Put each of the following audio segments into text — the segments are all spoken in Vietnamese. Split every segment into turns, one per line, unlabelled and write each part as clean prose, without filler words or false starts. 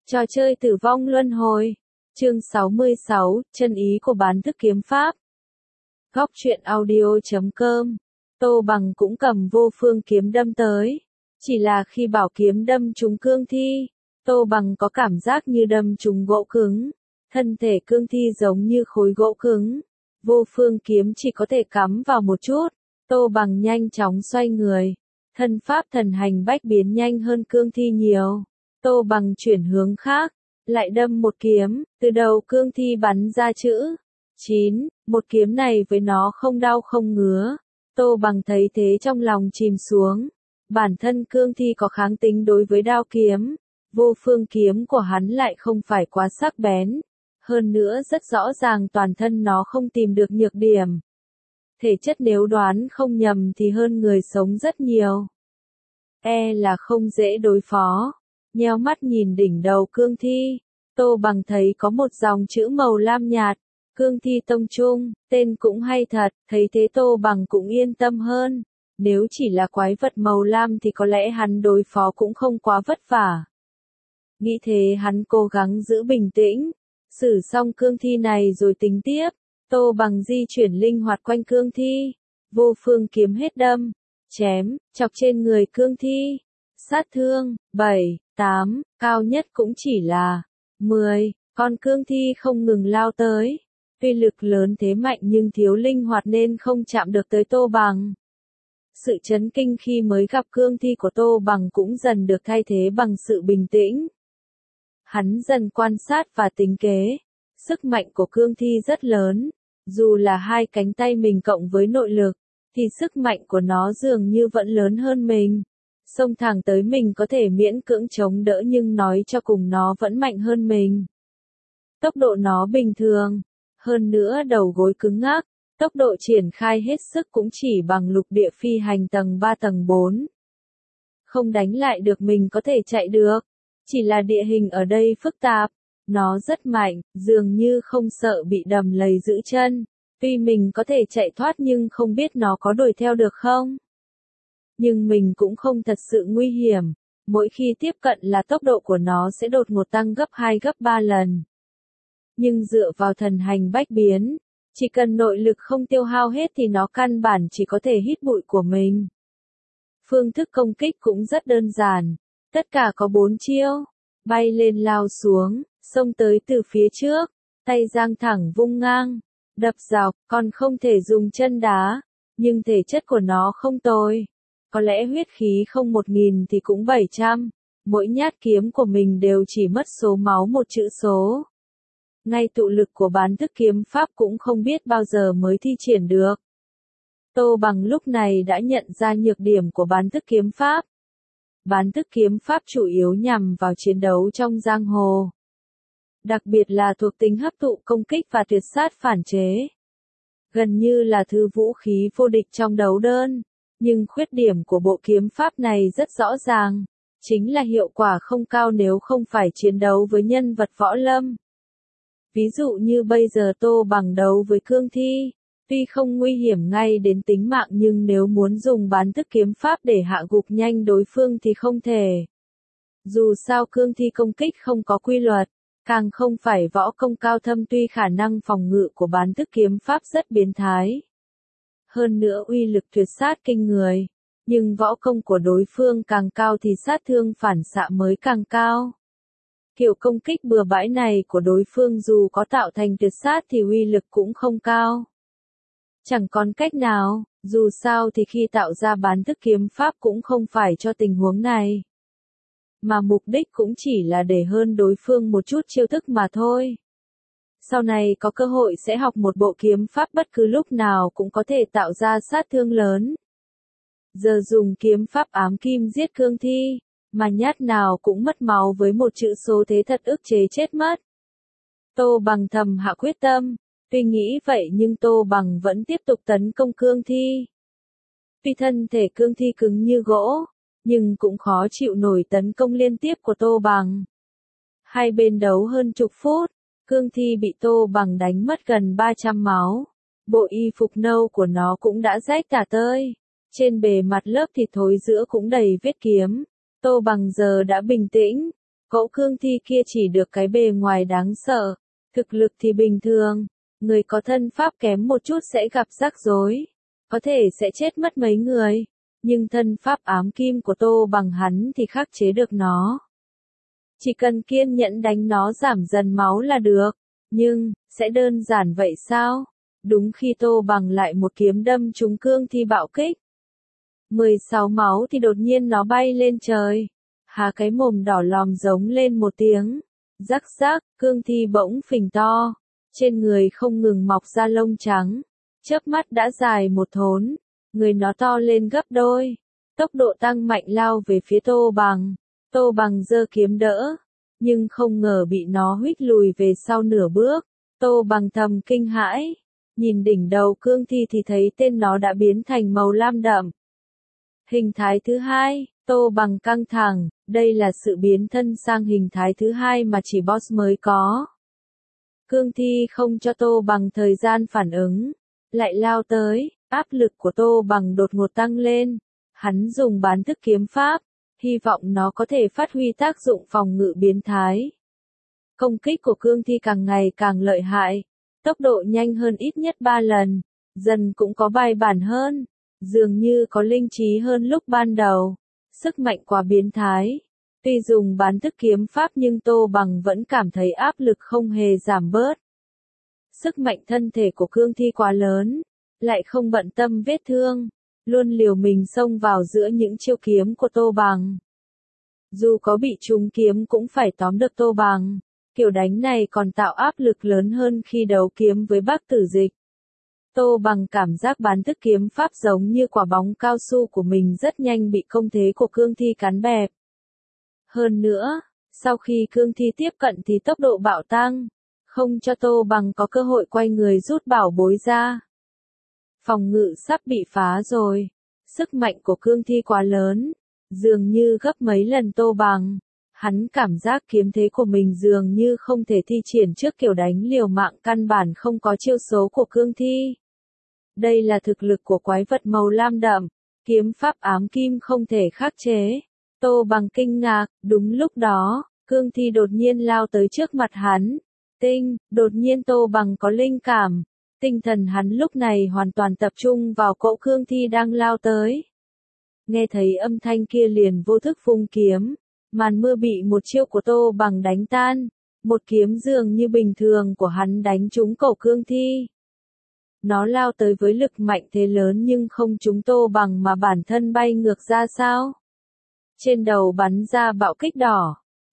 Trò chơi tử vong luân hồi. Chương 66, chân ý của bán thức kiếm pháp. Góc truyện audio.com. Tô Bằng cũng cầm vô phương kiếm đâm tới. Chỉ là khi bảo kiếm đâm trúng cương thi, Tô Bằng có cảm giác như đâm trúng gỗ cứng. Thân thể cương thi giống như khối gỗ cứng. Vô phương kiếm chỉ có thể cắm vào một chút. Tô Bằng nhanh chóng xoay người. Thân pháp thần hành bách biến nhanh hơn cương thi nhiều. Tô Bằng chuyển hướng khác, lại đâm một kiếm, từ đầu cương thi bắn ra chữ 9, một kiếm này với nó không đau không ngứa. Tô Bằng thấy thế trong lòng chìm xuống. Bản thân cương thi có kháng tính đối với đao kiếm, vô phương kiếm của hắn lại không phải quá sắc bén. Hơn nữa rất rõ ràng toàn thân nó không tìm được nhược điểm. Thể chất nếu đoán không nhầm thì hơn người sống rất nhiều. Là không dễ đối phó. Nheo mắt nhìn đỉnh đầu cương thi, Tô Bằng thấy có một dòng chữ màu lam nhạt, cương thi tông trung, tên cũng hay thật, thấy thế Tô Bằng cũng yên tâm hơn. Nếu chỉ là quái vật màu lam thì có lẽ hắn đối phó cũng không quá vất vả. Nghĩ thế hắn cố gắng giữ bình tĩnh, xử xong cương thi này rồi tính tiếp. Tô Bằng di chuyển linh hoạt quanh cương thi, vô phương kiếm hết đâm, chém, chọc trên người cương thi. Sát thương, 7, 8, cao nhất cũng chỉ là 10, con cương thi không ngừng lao tới. Uy lực lớn thế mạnh nhưng thiếu linh hoạt nên không chạm được tới Tô Bằng. Sự chấn kinh khi mới gặp cương thi của Tô Bằng cũng dần được thay thế bằng sự bình tĩnh. Hắn dần quan sát và tính kế. Sức mạnh của cương thi rất lớn. Dù là hai cánh tay mình cộng với nội lực, thì sức mạnh của nó dường như vẫn lớn hơn mình. Xông thẳng tới mình có thể miễn cưỡng chống đỡ nhưng nói cho cùng nó vẫn mạnh hơn mình. Tốc độ nó bình thường. Hơn nữa đầu gối cứng ngắc. Tốc độ triển khai hết sức cũng chỉ bằng lục địa phi hành tầng 3 tầng 4. Không đánh lại được mình có thể chạy được. Chỉ là địa hình ở đây phức tạp. Nó rất mạnh, dường như không sợ bị đầm lầy giữ chân. Tuy mình có thể chạy thoát nhưng không biết nó có đuổi theo được không. Nhưng mình cũng không thật sự nguy hiểm. Mỗi khi tiếp cận là tốc độ của nó sẽ đột ngột tăng gấp 2 gấp 3 lần. Nhưng dựa vào thần hành bách biến, chỉ cần nội lực không tiêu hao hết thì nó căn bản chỉ có thể hít bụi của mình. Phương thức công kích cũng rất đơn giản. Tất cả có 4 chiêu. Bay lên lao xuống, xông tới từ phía trước, tay giang thẳng vung ngang, đập dọc, còn không thể dùng chân đá. Nhưng thể chất của nó không tồi. Có lẽ huyết khí không 1000 thì cũng 700. Mỗi nhát kiếm của mình đều chỉ mất số máu một chữ số. Ngay tụ lực của bán thức kiếm pháp cũng không biết bao giờ mới thi triển được. Tô Bằng lúc này đã nhận ra nhược điểm của bán thức kiếm pháp. Bán thức kiếm pháp chủ yếu nhằm vào chiến đấu trong giang hồ. Đặc biệt là thuộc tính hấp thụ công kích và tuyệt sát phản chế. Gần như là thứ vũ khí vô địch trong đấu đơn. Nhưng khuyết điểm của bộ kiếm pháp này rất rõ ràng. Chính là hiệu quả không cao nếu không phải chiến đấu với nhân vật võ lâm. Ví dụ như bây giờ Tô Bằng đấu với cương thi. Tuy không nguy hiểm ngay đến tính mạng nhưng nếu muốn dùng bán thức kiếm pháp để hạ gục nhanh đối phương thì không thể. Dù sao cương thi công kích không có quy luật, càng không phải võ công cao thâm tuy khả năng phòng ngự của bán thức kiếm pháp rất biến thái. Hơn nữa uy lực tuyệt sát kinh người, nhưng võ công của đối phương càng cao thì sát thương phản xạ mới càng cao. Kiểu công kích bừa bãi này của đối phương dù có tạo thành tuyệt sát thì uy lực cũng không cao. Chẳng còn cách nào, dù sao thì khi tạo ra bán thức kiếm pháp cũng không phải cho tình huống này. Mà mục đích cũng chỉ là để hơn đối phương một chút chiêu thức mà thôi. Sau này có cơ hội sẽ học một bộ kiếm pháp bất cứ lúc nào cũng có thể tạo ra sát thương lớn. Giờ dùng kiếm pháp ám kim giết cương thi, mà nhát nào cũng mất máu với một chữ số thế thật ức chế chết mất. Tô Bằng thầm hạ quyết tâm. Tuy nghĩ vậy nhưng Tô Bằng vẫn tiếp tục tấn công cương thi. Tuy thân thể cương thi cứng như gỗ, nhưng cũng khó chịu nổi tấn công liên tiếp của Tô Bằng. Hai bên đấu hơn chục phút, cương thi bị Tô Bằng đánh mất gần 300 máu. Bộ y phục nâu của nó cũng đã rách tả tơi. Trên bề mặt lớp thịt thối giữa cũng đầy vết kiếm. Tô Bằng giờ đã bình tĩnh. Cỗ cương thi kia chỉ được cái bề ngoài đáng sợ, thực lực thì bình thường, người có thân pháp kém một chút sẽ gặp rắc rối, có thể sẽ chết mất mấy người, nhưng thân pháp ám kim của Tô Bằng hắn thì khắc chế được nó. Chỉ cần kiên nhẫn đánh nó giảm dần máu là được, nhưng, sẽ đơn giản vậy sao? Đúng khi Tô Bằng lại một kiếm đâm trúng cương thi bạo kích. 16 máu thì đột nhiên nó bay lên trời. Há cái mồm đỏ lòm giống lên một tiếng. Rắc rắc, cương thi bỗng phình to. Trên người không ngừng mọc ra lông trắng. Chớp mắt đã dài một thốn. Người nó to lên gấp đôi. Tốc độ tăng mạnh lao về phía Tô Bằng. Tô Bằng giơ kiếm đỡ. Nhưng không ngờ bị nó huých lùi về sau nửa bước. Tô Bằng thầm kinh hãi. Nhìn đỉnh đầu cương thi thì thấy tên nó đã biến thành màu lam đậm. Hình thái thứ hai, Tô Bằng căng thẳng, đây là sự biến thân sang hình thái thứ hai mà chỉ boss mới có. Cương thi không cho Tô Bằng thời gian phản ứng, lại lao tới, áp lực của Tô Bằng đột ngột tăng lên. Hắn dùng bán thức kiếm pháp, hy vọng nó có thể phát huy tác dụng phòng ngự biến thái. Công kích của cương thi càng ngày càng lợi hại, tốc độ nhanh hơn ít nhất 3 lần, dần cũng có bài bản hơn. Dường như có linh trí hơn lúc ban đầu, sức mạnh quá biến thái. Tuy dùng bán thức kiếm pháp nhưng Tô Bằng vẫn cảm thấy áp lực không hề giảm bớt. Sức mạnh thân thể của cương thi quá lớn, lại không bận tâm vết thương, luôn liều mình xông vào giữa những chiêu kiếm của Tô Bằng. Dù có bị trúng kiếm cũng phải tóm được Tô Bằng, kiểu đánh này còn tạo áp lực lớn hơn khi đấu kiếm với Bắc Tử Dịch. Tô Bằng cảm giác bán thức kiếm pháp giống như quả bóng cao su của mình rất nhanh bị công thế của cương thi cắn bẹp. Hơn nữa, sau khi cương thi tiếp cận thì tốc độ bạo tăng, không cho Tô Bằng có cơ hội quay người rút bảo bối ra. Phòng ngự sắp bị phá rồi, sức mạnh của cương thi quá lớn, dường như gấp mấy lần Tô Bằng. Hắn cảm giác kiếm thế của mình dường như không thể thi triển trước kiểu đánh liều mạng căn bản không có chiêu số của cương thi. Đây là thực lực của quái vật màu lam đậm, kiếm pháp ám kim không thể khắc chế. Tô Bằng kinh ngạc, đúng lúc đó, cương thi đột nhiên lao tới trước mặt hắn. Đột nhiên Tô Bằng có linh cảm. Tinh thần hắn lúc này hoàn toàn tập trung vào cỗ cương thi đang lao tới. Nghe thấy âm thanh kia liền vô thức vung kiếm. Màn mưa bị một chiêu của Tô Bằng đánh tan. Một kiếm dường như bình thường của hắn đánh trúng cổ cương thi. Nó lao tới với lực mạnh thế lớn nhưng không trúng Tô Bằng mà bản thân bay ngược ra sao. Trên đầu bắn ra bạo kích đỏ.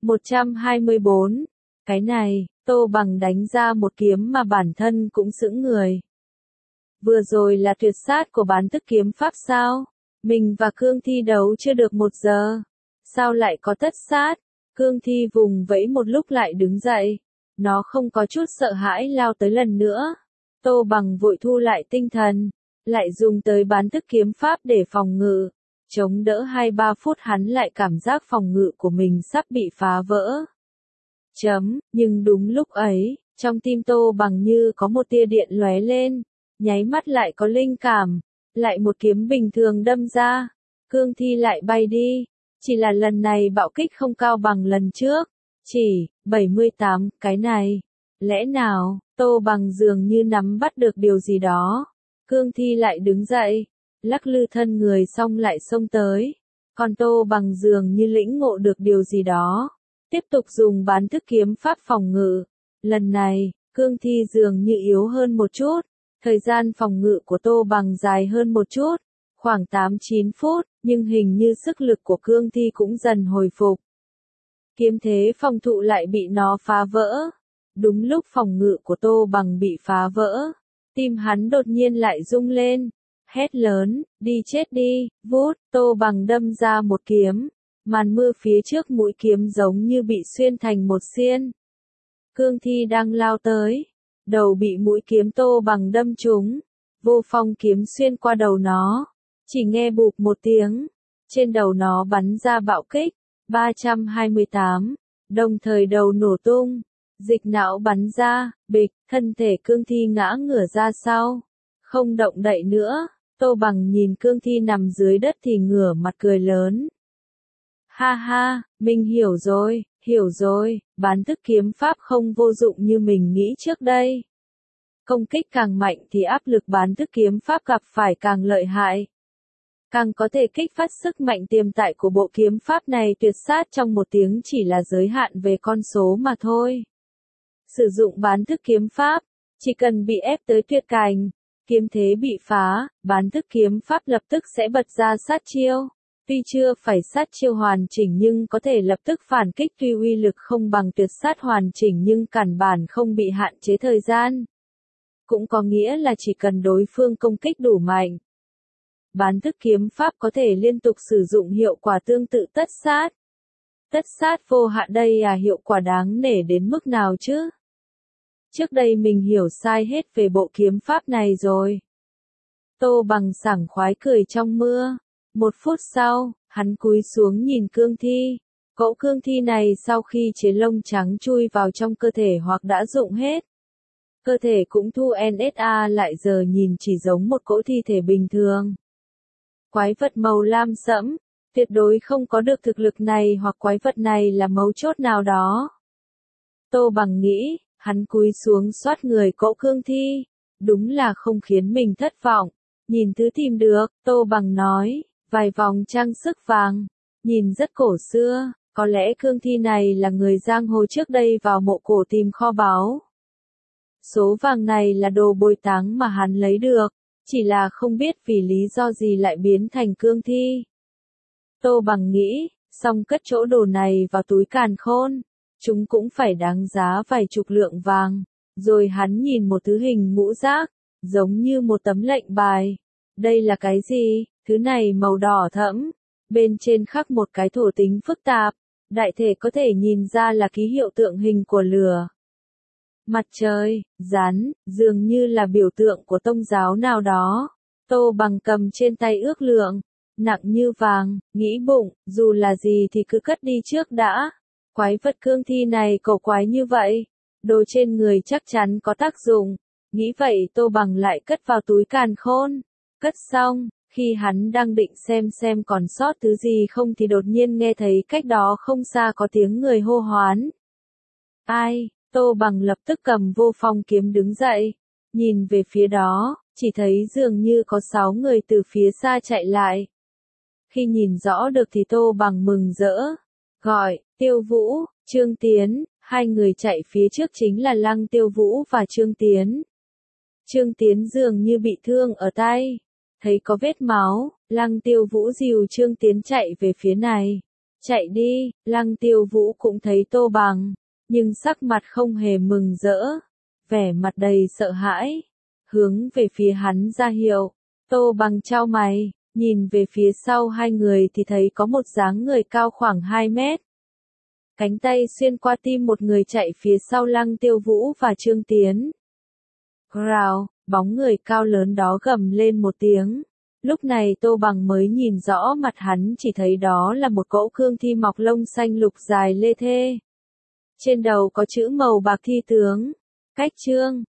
124. Cái này, Tô Bằng đánh ra một kiếm mà bản thân cũng sững người. Vừa rồi là tuyệt sát của bán thức kiếm pháp sao? Mình và cương thi đấu chưa được 1 giờ. Sao lại có tất sát? Cương thi vùng vẫy một lúc lại đứng dậy. Nó không có chút sợ hãi lao tới lần nữa. Tô Bằng vội thu lại tinh thần, lại dùng tới bán thức kiếm pháp để phòng ngự. Chống đỡ 2-3 phút hắn lại cảm giác phòng ngự của mình sắp bị phá vỡ. Nhưng đúng lúc ấy, trong tim Tô Bằng như có một tia điện lóe lên, nháy mắt lại có linh cảm, lại một kiếm bình thường đâm ra. Cương thi lại bay đi, chỉ là lần này bạo kích không cao bằng lần trước, chỉ 78, cái này. Lẽ nào, Tô Bằng dường như nắm bắt được điều gì đó. Cương thi lại đứng dậy, lắc lư thân người xong lại xông tới. Còn Tô Bằng dường như lĩnh ngộ được điều gì đó. Tiếp tục dùng bán thức kiếm pháp phòng ngự. Lần này, cương thi dường như yếu hơn một chút. Thời gian phòng ngự của Tô Bằng dài hơn một chút. Khoảng 8-9 phút, nhưng hình như sức lực của cương thi cũng dần hồi phục. Kiếm thế phòng thụ lại bị nó phá vỡ. Đúng lúc phòng ngự của Tô Bằng bị phá vỡ, tim hắn đột nhiên lại rung lên, hét lớn, đi chết đi, vút, Tô Bằng đâm ra một kiếm, màn mưa phía trước mũi kiếm giống như bị xuyên thành một xiên. Cương thi đang lao tới, đầu bị mũi kiếm Tô Bằng đâm trúng, vô phong kiếm xuyên qua đầu nó, chỉ nghe bụp một tiếng, trên đầu nó bắn ra bạo kích, 328, đồng thời đầu nổ tung. Dịch não bắn ra, bịch, thân thể cương thi ngã ngửa ra sau. Không động đậy nữa, Tô Bằng nhìn cương thi nằm dưới đất thì ngửa mặt cười lớn. Ha ha, mình hiểu rồi, Hiểu rồi, bán thức kiếm pháp không vô dụng như mình nghĩ trước đây. Công kích càng mạnh thì áp lực bán thức kiếm pháp gặp phải càng lợi hại. Càng có thể kích phát sức mạnh tiềm tại của bộ kiếm pháp này, tuyệt sát trong một tiếng chỉ là giới hạn về con số mà thôi. Sử dụng bán thức kiếm pháp, chỉ cần bị ép tới tuyệt cảnh, kiếm thế bị phá, bán thức kiếm pháp lập tức sẽ bật ra sát chiêu. Tuy chưa phải sát chiêu hoàn chỉnh nhưng có thể lập tức phản kích, tuy uy lực không bằng tuyệt sát hoàn chỉnh nhưng căn bản không bị hạn chế thời gian. Cũng có nghĩa là chỉ cần đối phương công kích đủ mạnh, bán thức kiếm pháp có thể liên tục sử dụng hiệu quả tương tự tất sát. Tất sát vô hạn đây hiệu quả đáng nể đến mức nào chứ? Trước đây mình hiểu sai hết về bộ kiếm pháp này rồi. Tô Bằng sảng khoái cười trong mưa. 1 phút sau, hắn cúi xuống nhìn cương thi. Cỗ cương thi này sau khi chế lông trắng chui vào trong cơ thể hoặc đã rụng hết, cơ thể cũng thu NSA lại, giờ nhìn chỉ giống một cỗ thi thể bình thường. Quái vật màu lam sẫm, tuyệt đối không có được thực lực này, hoặc quái vật này là mấu chốt nào đó. Tô Bằng nghĩ, hắn cúi xuống xoát người cỗ cương thi. Đúng là không khiến mình thất vọng. Nhìn thứ tìm được, Tô Bằng nói, vài vòng trang sức vàng, nhìn rất cổ xưa, có lẽ cương thi này là người giang hồ trước đây vào mộ cổ tìm kho báu. Số vàng này là đồ bồi táng mà hắn lấy được, chỉ là không biết vì lý do gì lại biến thành cương thi. Tô Bằng nghĩ, xong cất chỗ đồ này vào túi càn khôn, chúng cũng phải đáng giá vài chục lượng vàng. Rồi hắn nhìn một thứ hình ngũ giác, giống như một tấm lệnh bài. Đây là cái gì? Thứ này màu đỏ thẫm, bên trên khắc một cái thổ tính phức tạp, đại thể có thể nhìn ra là ký hiệu tượng hình của lửa, mặt trời, rắn, dường như là biểu tượng của tôn giáo nào đó. Tô Bằng cầm trên tay ước lượng, nặng như vàng, nghĩ bụng, dù là gì thì cứ cất đi trước đã. Quái vật cương thi này cổ quái như vậy, đồ trên người chắc chắn có tác dụng. Nghĩ vậy Tô Bằng lại cất vào túi càn khôn. Cất xong, khi hắn đang định xem còn sót thứ gì không thì đột nhiên nghe thấy cách đó không xa có tiếng người hô hoán. Ai? Tô Bằng lập tức cầm vô phong kiếm đứng dậy, nhìn về phía đó, chỉ thấy dường như có 6 người từ phía xa chạy lại. Khi nhìn rõ được thì Tô Bằng mừng rỡ, gọi, Tiêu Vũ, Trương Tiến, 2 người chạy phía trước chính là Lăng Tiêu Vũ và Trương Tiến. Trương Tiến dường như bị thương ở tay, thấy có vết máu, Lăng Tiêu Vũ dìu Trương Tiến chạy về phía này. Chạy đi, Lăng Tiêu Vũ cũng thấy Tô Bằng, nhưng sắc mặt không hề mừng rỡ, vẻ mặt đầy sợ hãi, hướng về phía hắn ra hiệu. Tô Bằng chau mày, nhìn về phía sau 2 người thì thấy có một dáng người cao khoảng 2 mét. Cánh tay xuyên qua tim một người chạy phía sau Lăng Tiêu Vũ và Trương Tiến. Rào, bóng người cao lớn đó gầm lên một tiếng. Lúc này Tô Bằng mới nhìn rõ mặt hắn, chỉ thấy đó là một cỗ cương thi mọc lông xanh lục dài lê thê. Trên đầu có chữ màu bạc thi tướng. Cách chương